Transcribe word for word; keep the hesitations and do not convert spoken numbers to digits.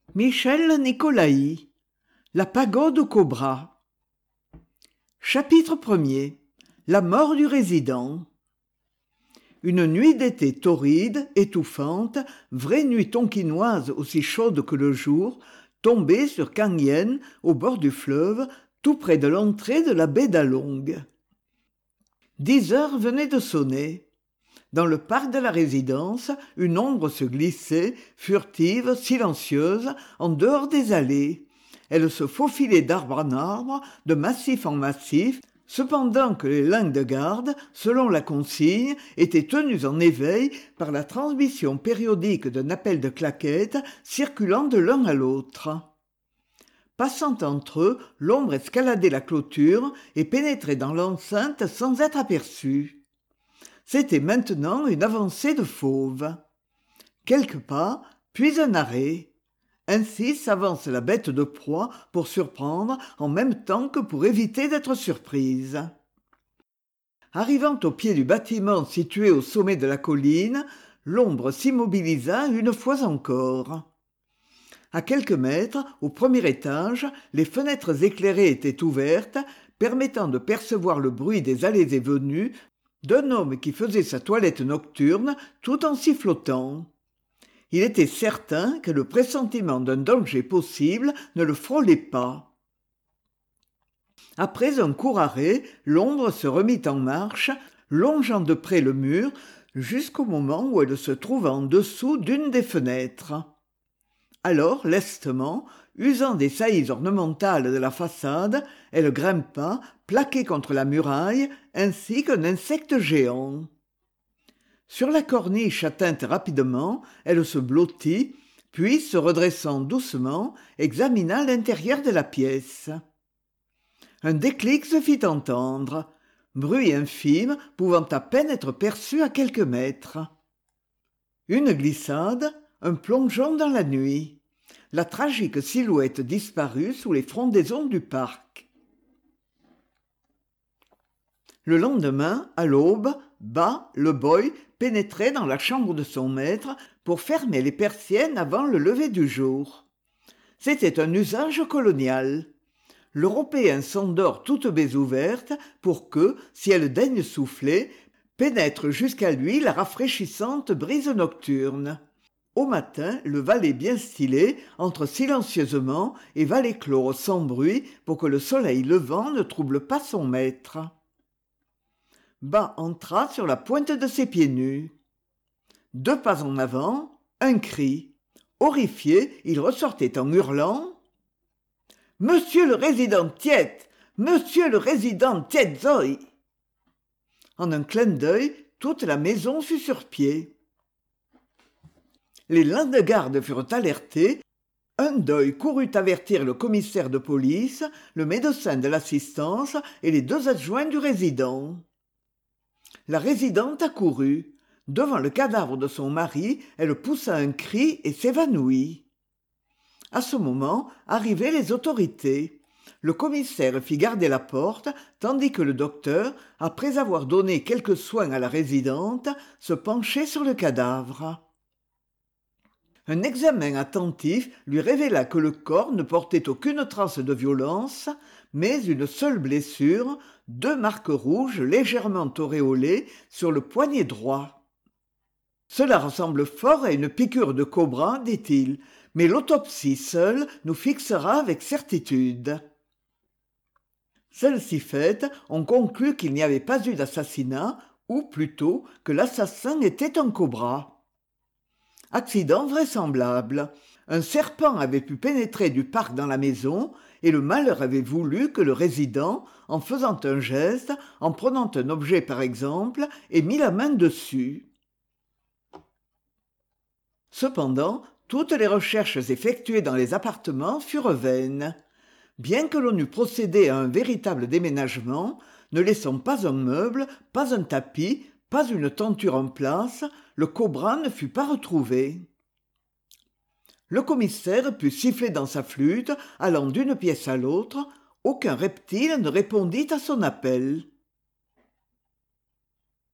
Michel Nicolaï, La pagode au cobra. Chapitre premier. La mort du résident. Une nuit d'été torride, étouffante, vraie nuit tonkinoise aussi chaude que le jour, tombait sur Kangyen, au bord du fleuve, tout près de l'entrée de la baie d'Along. Dix heures venaient de sonner. Dans le parc de la résidence, une ombre se glissait, furtive, silencieuse, en dehors des allées. Elle se faufilait d'arbre en arbre, de massif en massif, cependant que les lingues de garde, selon la consigne, étaient tenues en éveil par la transmission périodique d'un appel de claquettes circulant de l'un à l'autre. Passant entre eux, l'ombre escaladait la clôture et pénétrait dans l'enceinte sans être aperçue. C'était maintenant une avancée de fauve. Quelques pas, puis un arrêt. Ainsi s'avance la bête de proie pour surprendre en même temps que pour éviter d'être surprise. Arrivant au pied du bâtiment situé au sommet de la colline, l'ombre s'immobilisa une fois encore. À quelques mètres, au premier étage, les fenêtres éclairées étaient ouvertes, permettant de percevoir le bruit des allées et venues d'un homme qui faisait sa toilette nocturne tout en sifflotant. Il était certain que le pressentiment d'un danger possible ne le frôlait pas. Après un court arrêt, l'ombre se remit en marche, longeant de près le mur, jusqu'au moment où elle se trouva en dessous d'une des fenêtres. Alors, lestement, usant des saillies ornementales de la façade, elle grimpa, plaquée contre la muraille, ainsi qu'un insecte géant. Sur la corniche atteinte rapidement, elle se blottit, puis, se redressant doucement, examina l'intérieur de la pièce. Un déclic se fit entendre, bruit infime pouvant à peine être perçu à quelques mètres. Une glissade, un plongeon dans la nuit. La tragique silhouette disparut sous les frondaisons du parc. Le lendemain, à l'aube, Bas, le boy, pénétrait dans la chambre de son maître pour fermer les persiennes avant le lever du jour. C'était un usage colonial. L'Européen s'endort toute baie ouverte pour que, si elle daigne souffler, pénètre jusqu'à lui la rafraîchissante brise nocturne. Au matin, le valet bien stylé entre silencieusement et va les clore sans bruit pour que le soleil levant ne trouble pas son maître. Bas entra sur la pointe de ses pieds nus. Deux pas en avant, un cri. Horrifié, il ressortait en hurlant « Monsieur le résident Tiet ! Monsieur le résident Tietzoï !» En un clin d'œil, toute la maison fut sur pied. Les landes-gardes furent alertés. Un d'œil courut avertir le commissaire de police, le médecin de l'assistance et les deux adjoints du résident. La résidente accourut. Devant le cadavre de son mari, elle poussa un cri et s'évanouit. À ce moment arrivaient les autorités. Le commissaire fit garder la porte, tandis que le docteur, après avoir donné quelques soins à la résidente, se penchait sur le cadavre. Un examen attentif lui révéla que le corps ne portait aucune trace de violence, mais une seule blessure, deux marques rouges légèrement auréolées sur le poignet droit. « Cela ressemble fort à une piqûre de cobra, dit-il, mais l'autopsie seule nous fixera avec certitude. » Celle-ci faite, on conclut qu'il n'y avait pas eu d'assassinat, ou plutôt que l'assassin était un cobra. Accident vraisemblable. Un serpent avait pu pénétrer du parc dans la maison et le malheur avait voulu que le résident, en faisant un geste, en prenant un objet par exemple, ait mis la main dessus. Cependant, toutes les recherches effectuées dans les appartements furent vaines. Bien que l'on eût procédé à un véritable déménagement, ne laissant pas un meuble, pas un tapis, pas une tenture en place, le cobra ne fut pas retrouvé. Le commissaire put siffler dans sa flûte, allant d'une pièce à l'autre. Aucun reptile ne répondit à son appel.